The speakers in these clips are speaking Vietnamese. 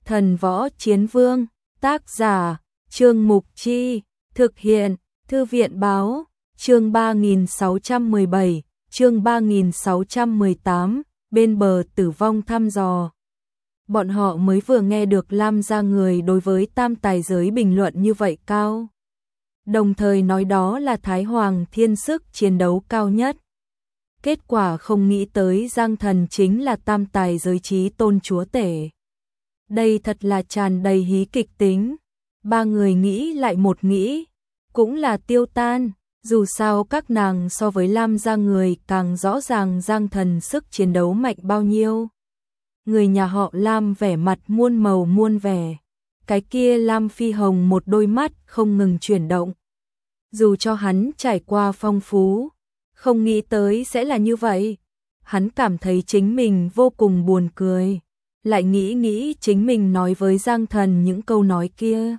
Thần Võ Chiến Vương, tác giả, Trương Mục Chi, thực hiện, Thư viện Báo, chương 3617, chương 3618, bên bờ tử vong thăm dò. Bọn họ mới vừa nghe được Lam gia người đối với tam tài giới bình luận như vậy cao. Đồng thời nói đó là Thái Hoàng thiên sức chiến đấu cao nhất. Kết quả không nghĩ tới Giang Thần chính là tam tài giới chí tôn chúa tể. Đây thật là tràn đầy hí kịch tính. Ba người nghĩ lại một nghĩ, cũng là tiêu tan. Dù sao các nàng so với Lam gia người càng rõ ràng Giang Thần sức chiến đấu mạnh bao nhiêu. Người nhà họ Lam vẻ mặt muôn màu muôn vẻ. Cái kia Lam Phi Hồng một đôi mắt không ngừng chuyển động. Dù cho hắn trải qua phong phú, không nghĩ tới sẽ là như vậy. Hắn cảm thấy chính mình vô cùng buồn cười. Lại nghĩ chính mình nói với Giang Thần những câu nói kia.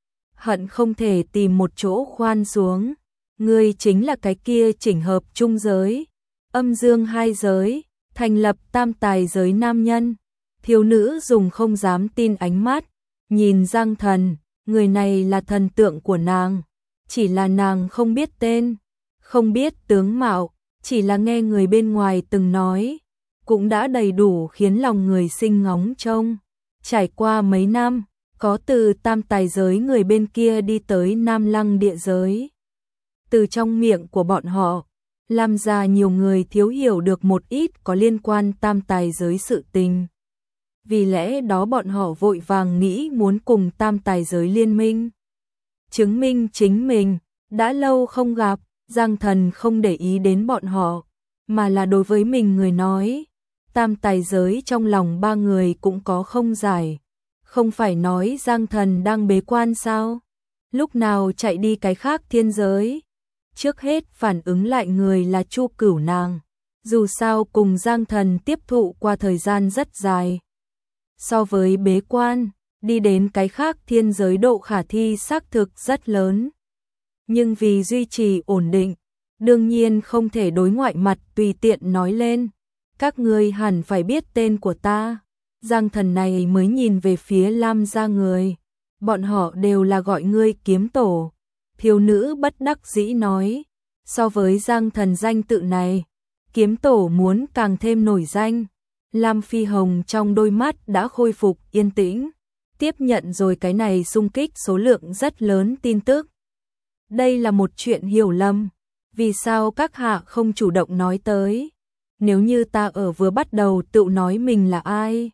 Hận không thể tìm một chỗ khoan xuống. Ngươi chính là cái kia chỉnh hợp trung giới, âm dương hai giới, thành lập tam tài giới nam nhân. Thiếu nữ dùng không dám tin ánh mắt, nhìn Giang Thần, người này là thần tượng của nàng. Chỉ là nàng không biết tên, không biết tướng mạo, chỉ là nghe người bên ngoài từng nói, cũng đã đầy đủ khiến lòng người sinh ngóng trông. Trải qua mấy năm, có từ tam tài giới người bên kia đi tới Nam Lăng địa giới. Từ trong miệng của bọn họ, làm ra nhiều người thiếu hiểu được một ít có liên quan tam tài giới sự tình. Vì lẽ đó bọn họ vội vàng nghĩ muốn cùng tam tài giới liên minh. Chứng minh chính mình, đã lâu không gặp, Giang Thần không để ý đến bọn họ, mà là đối với mình người nói. Tam tài giới trong lòng ba người cũng có không giải. Không phải nói Giang Thần đang bế quan sao? Lúc nào chạy đi cái khác thiên giới? Trước hết phản ứng lại người là Chu Cửu nàng. Dù sao cùng Giang Thần tiếp thụ qua thời gian rất dài. So với bế quan, đi đến cái khác thiên giới độ khả thi xác thực rất lớn. Nhưng vì duy trì ổn định, đương nhiên không thể đối ngoại mặt tùy tiện nói lên. Các ngươi hẳn phải biết tên của ta. Giang Thần này mới nhìn về phía Lam gia người. Bọn họ đều là gọi ngươi kiếm tổ. Thiếu nữ bất đắc dĩ nói. So với Giang Thần danh tự này, kiếm tổ muốn càng thêm nổi danh. Lam Phi Hồng trong đôi mắt đã khôi phục yên tĩnh. Tiếp nhận rồi cái này xung kích số lượng rất lớn tin tức. Đây là một chuyện hiểu lầm. Vì sao các hạ không chủ động nói tới? Nếu như ta ở vừa bắt đầu tự nói mình là ai?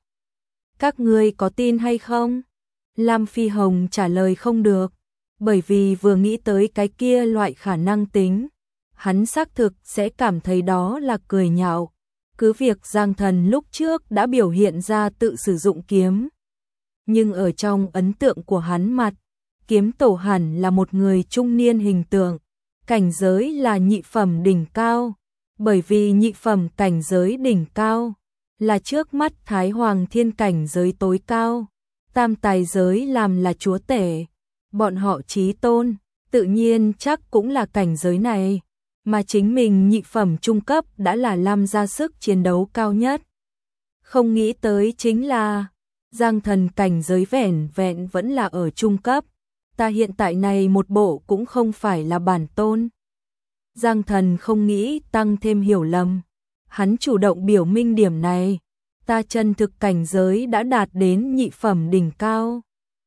Các ngươi có tin hay không? Lam Phi Hồng trả lời không được. Bởi vì vừa nghĩ tới cái kia loại khả năng tính, hắn xác thực sẽ cảm thấy đó là cười nhạo. Cứ việc Giang Thần lúc trước đã biểu hiện ra tự sử dụng kiếm. Nhưng ở trong ấn tượng của hắn mặt, kiếm tổ hẳn là một người trung niên hình tượng, cảnh giới là nhị phẩm đỉnh cao. Bởi vì nhị phẩm cảnh giới đỉnh cao là trước mắt Thái Hoàng thiên cảnh giới tối cao. Tam tài giới làm là chúa tể. Bọn họ chí tôn, tự nhiên chắc cũng là cảnh giới này. Mà chính mình nhị phẩm trung cấp đã là Lam gia sức chiến đấu cao nhất. Không nghĩ tới chính là Giang Thần cảnh giới vẻn vẹn vẫn là ở trung cấp. Ta hiện tại này một bộ cũng không phải là bản tôn. Giang Thần không nghĩ tăng thêm hiểu lầm. Hắn chủ động biểu minh điểm này. Ta chân thực cảnh giới đã đạt đến nhị phẩm đỉnh cao.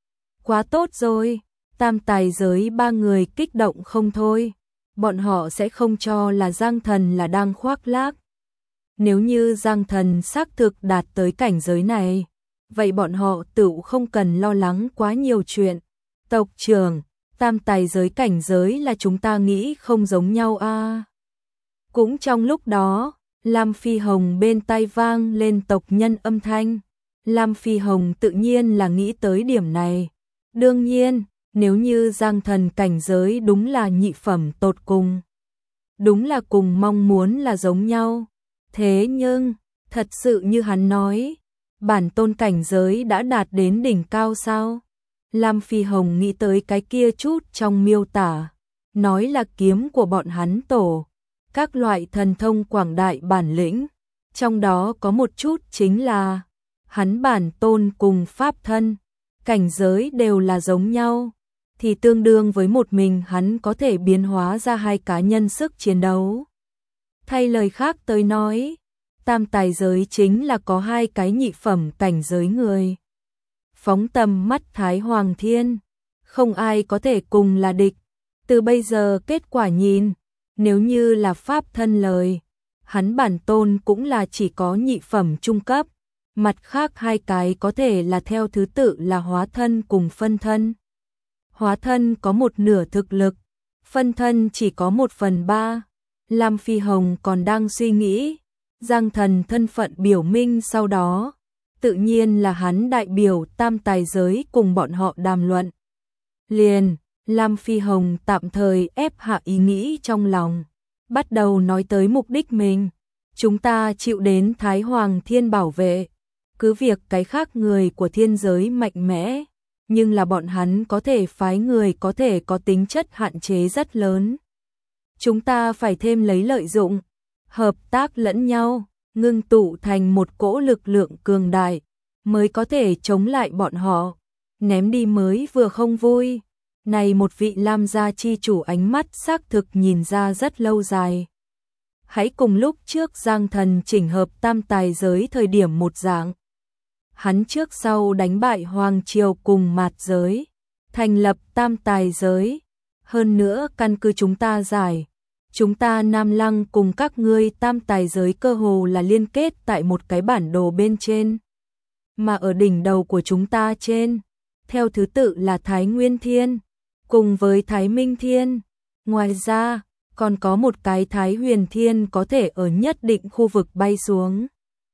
Quá tốt rồi. Tam tài giới ba người kích động không thôi. Bọn họ sẽ không cho là Giang Thần là đang khoác lác. Nếu như Giang Thần xác thực đạt tới cảnh giới này, vậy bọn họ tự không cần lo lắng quá nhiều chuyện. Tộc trưởng, tam tài giới cảnh giới là chúng ta nghĩ không giống nhau a. Cũng trong lúc đó, Lam Phi Hồng bên tai vang lên tộc nhân âm thanh. Lam Phi Hồng tự nhiên là nghĩ tới điểm này. Đương nhiên, nếu như Giang Thần cảnh giới đúng là nhị phẩm tột cùng, đúng là cùng mong muốn là giống nhau. Thế nhưng, thật sự như hắn nói, bản tôn cảnh giới đã đạt đến đỉnh cao sao? Lam Phi Hồng nghĩ tới cái kia chút trong miêu tả, nói là kiếm của bọn hắn tổ, các loại thần thông quảng đại bản lĩnh, trong đó có một chút chính là hắn bản tôn cùng pháp thân, cảnh giới đều là giống nhau, thì tương đương với một mình hắn có thể biến hóa ra 2 cá nhân sức chiến đấu. Thay lời khác tới nói, tam tài giới chính là có 2 cái nhị phẩm cảnh giới người. Phóng tầm mắt Thái Hoàng Thiên, không ai có thể cùng là địch. Từ bây giờ kết quả nhìn, nếu như là pháp thân lời, hắn bản tôn cũng là chỉ có nhị phẩm trung cấp, mặt khác 2 cái có thể là theo thứ tự là hóa thân cùng phân thân. Hóa thân có 1/2 thực lực, phân thân chỉ có 1/3. Lam Phi Hồng còn đang suy nghĩ, Giang Thần thân phận biểu minh sau đó, tự nhiên là hắn đại biểu tam tài giới cùng bọn họ đàm luận. Liền, Lam Phi Hồng tạm thời ép hạ ý nghĩ trong lòng, bắt đầu nói tới mục đích mình. Chúng ta chịu đến Thái Hoàng Thiên bảo vệ, cứ việc cái khác người của thiên giới mạnh mẽ, nhưng là bọn hắn có thể phái người có thể có tính chất hạn chế rất lớn. Chúng ta phải thêm lấy lợi dụng, hợp tác lẫn nhau, ngưng tụ thành một cỗ lực lượng cường đại, mới có thể chống lại bọn họ. Ném đi mới vừa không vui. Này một vị Lam gia chi chủ ánh mắt xác thực nhìn ra rất lâu dài. Hãy cùng lúc trước Giang Thần chỉnh hợp tam tài giới thời điểm một dạng. Hắn trước sau đánh bại Hoàng Triều cùng Mạt giới, thành lập tam tài giới. Hơn nữa căn cứ chúng ta giải, chúng ta Nam Lăng cùng các ngươi tam tài giới cơ hồ là liên kết tại một cái bản đồ bên trên. Mà ở đỉnh đầu của chúng ta trên, theo thứ tự là Thái Nguyên Thiên, cùng với Thái Minh Thiên. Ngoài ra, còn có một cái Thái Huyền Thiên có thể ở nhất định khu vực bay xuống.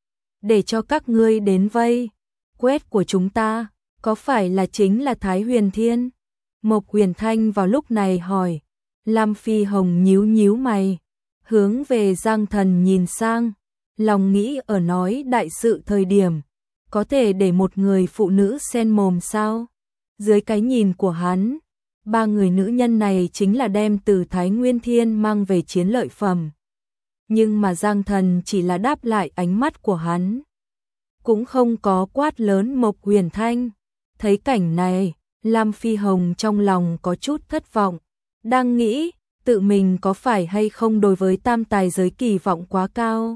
Để cho các ngươi đến vây, quét của chúng ta, có phải là chính là Thái Huyền Thiên? Mộc Huyền Thanh vào lúc này hỏi. Lam Phi Hồng nhíu nhíu mày, hướng về Giang Thần nhìn sang, lòng nghĩ ở nói đại sự thời điểm, có thể để một người phụ nữ xen mồm sao? Dưới cái nhìn của hắn, 3 người nữ nhân này chính là đem từ Thái Nguyên Thiên mang về chiến lợi phẩm. Nhưng mà Giang Thần chỉ là đáp lại ánh mắt của hắn, cũng không có quát lớn Mộc Huyền Thanh. Thấy cảnh này, Lam Phi Hồng trong lòng có chút thất vọng, đang nghĩ tự mình có phải hay không đối với tam tài giới kỳ vọng quá cao.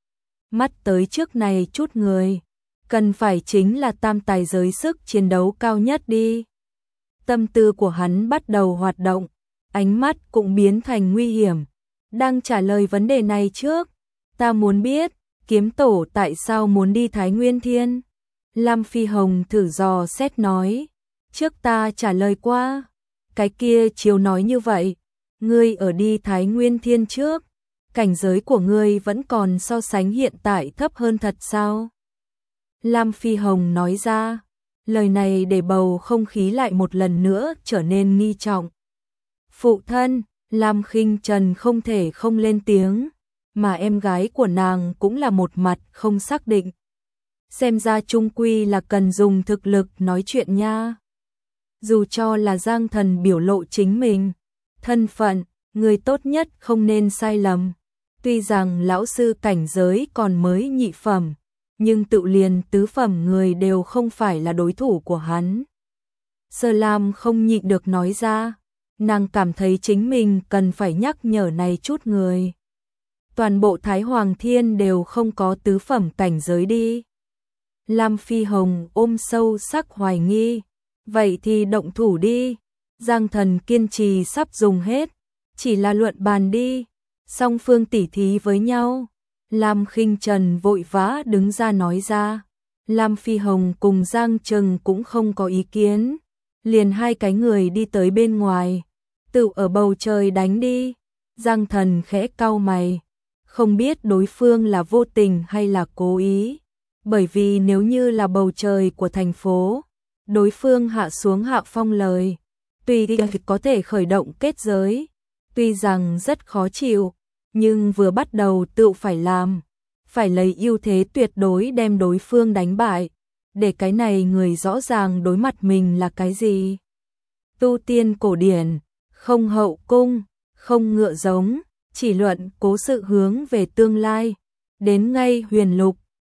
Mắt tới trước này chút người, cần phải chính là tam tài giới sức chiến đấu cao nhất đi. Tâm tư của hắn bắt đầu hoạt động, ánh mắt cũng biến thành nguy hiểm. Đang trả lời vấn đề này trước, ta muốn biết, kiếm tổ tại sao muốn đi Thái Nguyên Thiên? Lam Phi Hồng thử dò xét nói, trước ta trả lời qua, cái kia chiếu nói như vậy, ngươi ở đi Thái Nguyên Thiên trước, cảnh giới của ngươi vẫn còn so sánh hiện tại thấp hơn thật sao? Lam Phi Hồng nói ra, lời này để bầu không khí lại một lần nữa trở nên nghi trọng. Phụ thân, Lam Khinh Trần không thể không lên tiếng, mà em gái của nàng cũng là một mặt không xác định. Xem ra chung quy là cần dùng thực lực nói chuyện nha. Dù cho là Giang Thần biểu lộ chính mình, thân phận, người tốt nhất không nên sai lầm. Tuy rằng lão sư cảnh giới còn mới nhị phẩm, nhưng tự liền tứ phẩm người đều không phải là đối thủ của hắn. Sơ Lam không nhịn được nói ra, nàng cảm thấy chính mình cần phải nhắc nhở này chút người. Toàn bộ Thái Hoàng Thiên đều không có tứ phẩm cảnh giới đi. Lam Phi Hồng ôm sâu sắc hoài nghi, vậy thì động thủ đi. Giang Thần kiên trì sắp dùng hết, chỉ là luận bàn đi, song phương tỉ thí với nhau. Lam Khinh Trần vội vã đứng ra nói ra. Lam Phi Hồng cùng Giang Trừng cũng không có ý kiến, liền 2 cái người đi tới bên ngoài, tự ở bầu trời đánh đi. Giang Thần khẽ cau mày, không biết đối phương là vô tình hay là cố ý, bởi vì nếu như là bầu trời của thành phố, đối phương hạ xuống hạ phong lời, tùy có thể khởi động kết giới, tuy rằng rất khó chịu, nhưng vừa bắt đầu tự phải làm, phải lấy ưu thế tuyệt đối đem đối phương đánh bại, để cái này người rõ ràng đối mặt mình là cái gì. Tu tiên cổ điển, không hậu cung, không ngựa giống, chỉ luận cố sự hướng về tương lai, đến ngay huyền lục,